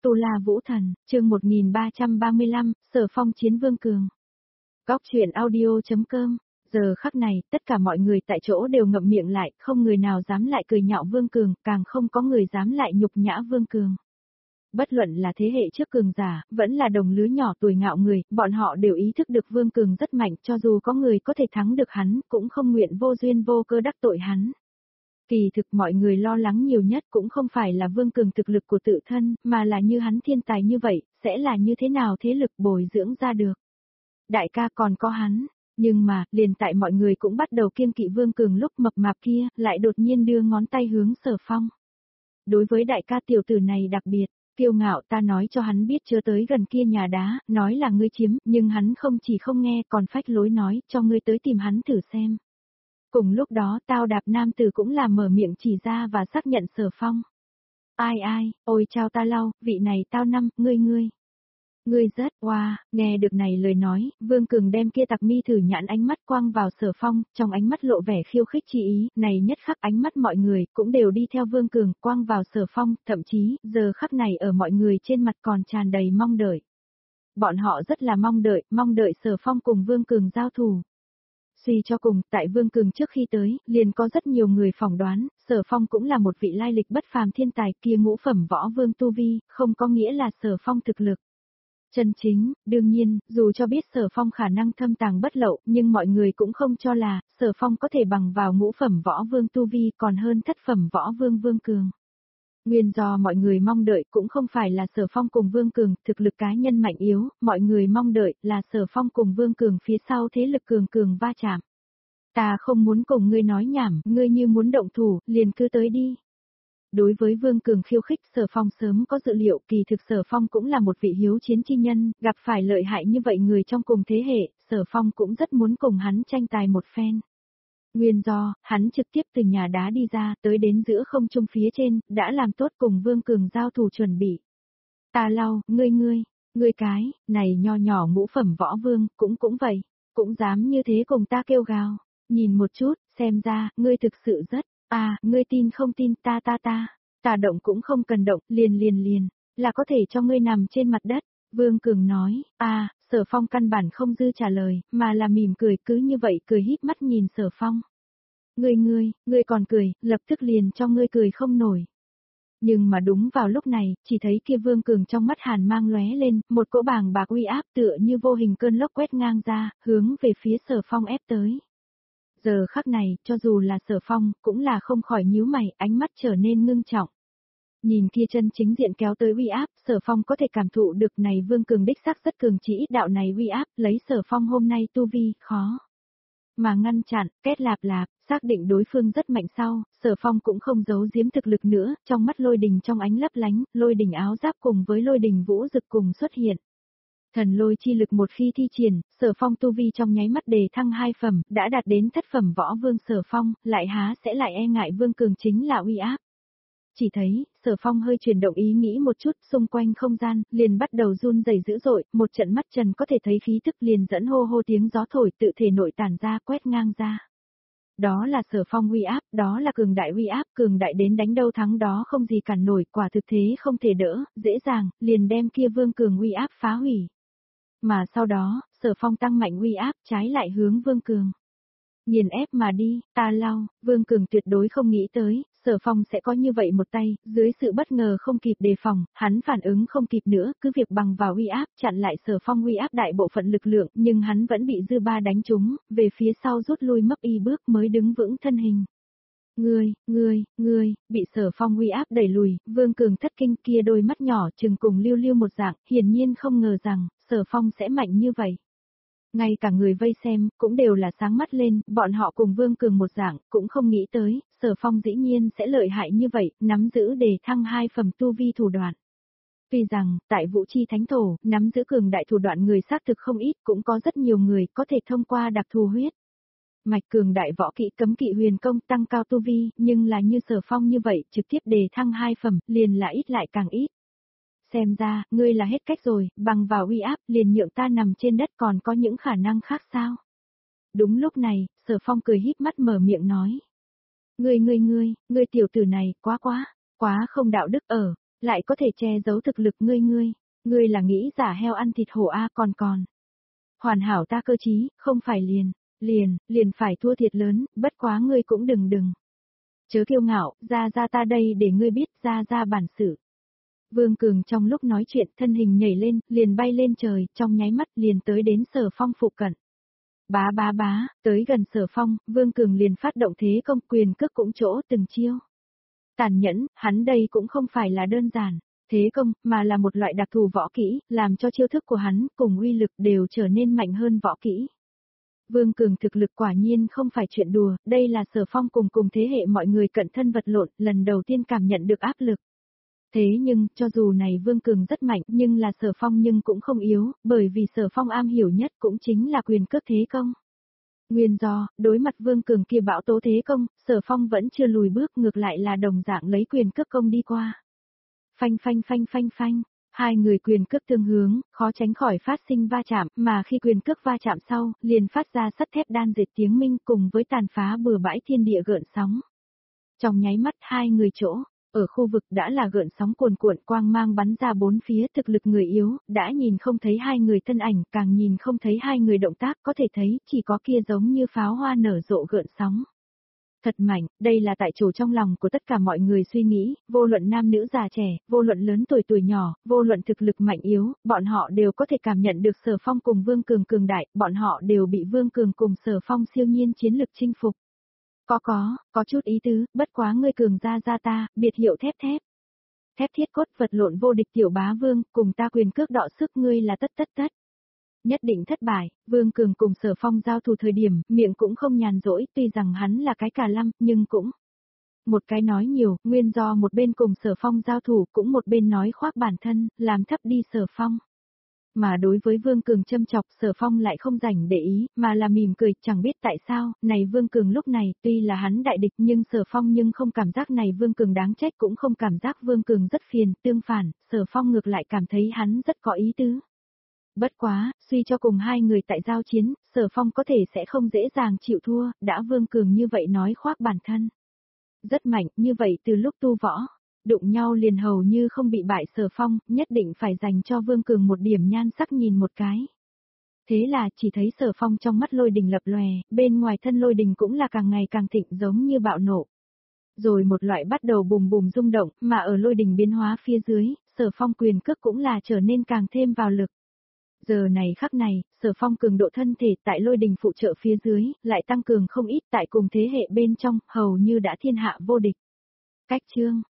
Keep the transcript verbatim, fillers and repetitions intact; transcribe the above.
Tu La Vũ Thần, chương một nghìn ba trăm ba mươi lăm, Sở Phong chiến Vương Cường. Góc truyện audio chấm com. Giờ khắc này, tất cả mọi người tại chỗ đều ngậm miệng lại, không người nào dám lại cười nhạo Vương Cường, càng không có người dám lại nhục nhã Vương Cường. Bất luận là thế hệ trước cường giả, vẫn là đồng lứa nhỏ tuổi ngạo người, bọn họ đều ý thức được Vương Cường rất mạnh, cho dù có người có thể thắng được hắn, cũng không nguyện vô duyên vô cơ đắc tội hắn. Kỳ thực mọi người lo lắng nhiều nhất cũng không phải là Vương Cường thực lực của tự thân, mà là như hắn thiên tài như vậy, sẽ là như thế nào thế lực bồi dưỡng ra được. Đại ca còn có hắn, nhưng mà, liền tại mọi người cũng bắt đầu kiêng kỵ Vương Cường lúc mập mạp kia, lại đột nhiên đưa ngón tay hướng Sở Phong. Đối với đại ca tiểu tử này đặc biệt, kiêu ngạo ta nói cho hắn biết chưa tới gần kia nhà đá, nói là ngươi chiếm, nhưng hắn không chỉ không nghe còn phách lối nói, cho ngươi tới tìm hắn thử xem. Cùng lúc đó tao đạp nam tử cũng là mở miệng chỉ ra và xác nhận Sở Phong. Ai ai, ôi chao ta lau, vị này tao năm, ngươi ngươi. Ngươi rất, wow, nghe được này lời nói, Vương Cường đem kia tặc mi thử nhãn ánh mắt quang vào Sở Phong, trong ánh mắt lộ vẻ khiêu khích chi ý, này nhất khắc ánh mắt mọi người cũng đều đi theo Vương Cường quang vào Sở Phong, thậm chí, giờ khắc này ở mọi người trên mặt còn tràn đầy mong đợi. Bọn họ rất là mong đợi, mong đợi Sở Phong cùng Vương Cường giao thủ. Suy cho cùng, tại Vương Cường trước khi tới, liền có rất nhiều người phỏng đoán, Sở Phong cũng là một vị lai lịch bất phàm thiên tài kia ngũ phẩm võ vương tu vi, không có nghĩa là Sở Phong thực lực. Chân chính, đương nhiên, dù cho biết Sở Phong khả năng thâm tàng bất lậu, nhưng mọi người cũng không cho là, Sở Phong có thể bằng vào ngũ phẩm võ vương tu vi còn hơn thất phẩm võ vương Vương Cường. Nguyên do mọi người mong đợi cũng không phải là Sở Phong cùng Vương Cường, thực lực cá nhân mạnh yếu, mọi người mong đợi là Sở Phong cùng Vương Cường phía sau thế lực cường cường va chạm. Ta không muốn cùng ngươi nói nhảm, ngươi như muốn động thủ, liền cứ tới đi. Đối với Vương Cường khiêu khích, Sở Phong sớm có dự liệu, kỳ thực Sở Phong cũng là một vị hiếu chiến chi nhân, gặp phải lợi hại như vậy người trong cùng thế hệ, Sở Phong cũng rất muốn cùng hắn tranh tài một phen. Nguyên do, hắn trực tiếp từ nhà đá đi ra, tới đến giữa không trung phía trên, đã làm tốt cùng Vương Cường giao thủ chuẩn bị. Ta lau, ngươi ngươi, ngươi cái, này nho nhỏ ngũ phẩm võ vương, cũng cũng vậy, cũng dám như thế cùng ta kêu gào. Nhìn một chút, xem ra, ngươi thực sự rất, à, ngươi tin không tin ta ta ta, ta động cũng không cần động, liền liền liền, là có thể cho ngươi nằm trên mặt đất. Vương Cường nói, à, Sở Phong căn bản không dư trả lời, mà là mỉm cười cứ như vậy cười híp mắt nhìn Sở Phong. Ngươi ngươi, ngươi còn cười, lập tức liền cho ngươi cười không nổi. Nhưng mà đúng vào lúc này, chỉ thấy kia Vương Cường trong mắt hàn mang lóe lên, một cỗ bàng bạc uy áp tựa như vô hình cơn lốc quét ngang ra, hướng về phía Sở Phong ép tới. Giờ khắc này, cho dù là Sở Phong, cũng là không khỏi nhíu mày, ánh mắt trở nên ngưng trọng. Nhìn kia chân chính diện kéo tới uy áp, Sở Phong có thể cảm thụ được này Vương Cường đích xác rất cường, chỉ ít đạo này uy áp, lấy Sở Phong hôm nay tu vi, khó mà ngăn chặn, kết lạp lạp, xác định đối phương rất mạnh sau, Sở Phong cũng không giấu giếm thực lực nữa, trong mắt lôi đình trong ánh lấp lánh, lôi đình áo giáp cùng với lôi đình vũ dực cùng xuất hiện. Thần lôi chi lực một khi thi triển, Sở Phong tu vi trong nháy mắt đề thăng hai phẩm, đã đạt đến thất phẩm võ vương Sở Phong, lại há sẽ lại e ngại Vương Cường chính là uy áp. Chỉ thấy, Sở Phong hơi chuyển động ý nghĩ một chút, xung quanh không gian, liền bắt đầu run rẩy dữ dội, một trận mắt trần có thể thấy khí tức liền dẫn hô hô tiếng gió thổi tự thể nội tản ra quét ngang ra. Đó là Sở Phong uy áp, đó là cường đại uy áp, cường đại đến đánh đâu thắng đó không gì cản nổi, quả thực thế không thể đỡ, dễ dàng, liền đem kia Vương Cường uy áp phá hủy. Mà sau đó, Sở Phong tăng mạnh uy áp trái lại hướng Vương Cường. Nghiền ép mà đi, ta lau, Vương Cường tuyệt đối không nghĩ tới, Sở Phong sẽ có như vậy một tay, dưới sự bất ngờ không kịp đề phòng, hắn phản ứng không kịp nữa, cứ việc bằng vào uy áp chặn lại Sở Phong uy áp đại bộ phận lực lượng, nhưng hắn vẫn bị dư ba đánh trúng, về phía sau rút lui mấp y bước mới đứng vững thân hình. Ngươi, ngươi, ngươi, bị Sở Phong uy áp đẩy lùi, Vương Cường thất kinh kia đôi mắt nhỏ chừng cùng lưu lưu một dạng, hiển nhiên không ngờ rằng, Sở Phong sẽ mạnh như vậy. Ngay cả người vây xem, cũng đều là sáng mắt lên, bọn họ cùng Vương Cường một dạng, cũng không nghĩ tới, Sở Phong dĩ nhiên sẽ lợi hại như vậy, nắm giữ đề thăng hai phẩm tu vi thủ đoạn. Tuy rằng, tại Vũ Chi Thánh Thổ, nắm giữ cường đại thủ đoạn người xác thực không ít, cũng có rất nhiều người có thể thông qua đặc thù huyết mạch cường đại võ kỹ cấm kỵ huyền công tăng cao tu vi, nhưng là như Sở Phong như vậy, trực tiếp đề thăng hai phẩm, liền là ít lại càng ít. Xem ra, ngươi là hết cách rồi, bằng vào uy áp liền nhượng ta nằm trên đất còn có những khả năng khác sao? Đúng lúc này, Sở Phong cười híp mắt mở miệng nói. Ngươi ngươi ngươi, ngươi tiểu tử này, quá quá, quá không đạo đức ở, lại có thể che giấu thực lực ngươi ngươi, ngươi là nghĩ giả heo ăn thịt hổ a còn còn. Hoàn hảo ta cơ chí, không phải liền, liền, liền phải thua thiệt lớn, bất quá ngươi cũng đừng đừng. Chớ kiêu ngạo, ra ra ta đây để ngươi biết ra ra bản sự. Vương Cường trong lúc nói chuyện thân hình nhảy lên, liền bay lên trời, trong nháy mắt liền tới đến Sở Phong phụ cận. Bá bá bá, tới gần Sở Phong, Vương Cường liền phát động thế công quyền cước cũng chỗ từng chiêu. Tàn nhẫn, hắn đây cũng không phải là đơn giản, thế công, mà là một loại đặc thù võ kỹ, làm cho chiêu thức của hắn cùng uy lực đều trở nên mạnh hơn võ kỹ. Vương Cường thực lực quả nhiên không phải chuyện đùa, đây là Sở Phong cùng cùng thế hệ mọi người cận thân vật lộn, lần đầu tiên cảm nhận được áp lực. Thế nhưng, cho dù này Vương Cường rất mạnh nhưng là Sở Phong nhưng cũng không yếu, bởi vì Sở Phong am hiểu nhất cũng chính là quyền cước thế công. Nguyên do, đối mặt Vương Cường kia bão tố thế công, Sở Phong vẫn chưa lùi bước ngược lại là đồng dạng lấy quyền cước công đi qua. Phanh phanh phanh phanh phanh, hai người quyền cước tương hướng, khó tránh khỏi phát sinh va chạm, mà khi quyền cước va chạm sau, liền phát ra sắt thép đan dệt tiếng minh cùng với tàn phá bừa bãi thiên địa gợn sóng. Trong nháy mắt hai người chỗ, ở khu vực đã là gợn sóng cuồn cuộn quang mang bắn ra bốn phía thực lực người yếu, đã nhìn không thấy hai người thân ảnh, càng nhìn không thấy hai người động tác có thể thấy chỉ có kia giống như pháo hoa nở rộ gợn sóng. Thật mạnh, đây là tại chỗ trong lòng của tất cả mọi người suy nghĩ, vô luận nam nữ già trẻ, vô luận lớn tuổi tuổi nhỏ, vô luận thực lực mạnh yếu, bọn họ đều có thể cảm nhận được Sở Phong cùng Vương Cường cường đại, bọn họ đều bị Vương Cường cùng Sở Phong siêu nhiên chiến lực chinh phục. Có có, có chút ý tứ, bất quá ngươi cường ra ra ta, biệt hiệu thép thép. Thép thiết cốt vật lộn vô địch tiểu bá Vương, cùng ta quyền cước đọ sức ngươi là tất tất tất. Nhất định thất bại, Vương Cường cùng Sở Phong giao thủ thời điểm, miệng cũng không nhàn rỗi, tuy rằng hắn là cái cà lăm, nhưng cũng một cái nói nhiều, nguyên do một bên cùng Sở Phong giao thủ cũng một bên nói khoác bản thân, làm thấp đi Sở Phong. Mà đối với Vương Cường châm chọc Sở Phong lại không rảnh để ý, mà là mỉm cười, chẳng biết tại sao, này Vương Cường lúc này tuy là hắn đại địch nhưng Sở Phong nhưng không cảm giác này Vương Cường đáng trách cũng không cảm giác Vương Cường rất phiền, tương phản, Sở Phong ngược lại cảm thấy hắn rất có ý tứ. Bất quá, suy cho cùng hai người tại giao chiến, Sở Phong có thể sẽ không dễ dàng chịu thua, đã Vương Cường như vậy nói khoác bản thân. Rất mạnh, như vậy từ lúc tu võ, đụng nhau liền hầu như không bị bại Sở Phong, nhất định phải dành cho Vương Cường một điểm nhan sắc nhìn một cái. Thế là chỉ thấy Sở Phong trong mắt lôi đình lập lòe, bên ngoài thân lôi đình cũng là càng ngày càng thịnh giống như bạo nổ. Rồi một loại bắt đầu bùm bùm rung động, mà ở lôi đình biến hóa phía dưới, Sở Phong quyền cước cũng là trở nên càng thêm vào lực. Giờ này khắc này, Sở Phong cường độ thân thể tại lôi đình phụ trợ phía dưới, lại tăng cường không ít tại cùng thế hệ bên trong, hầu như đã thiên hạ vô địch. Cách chương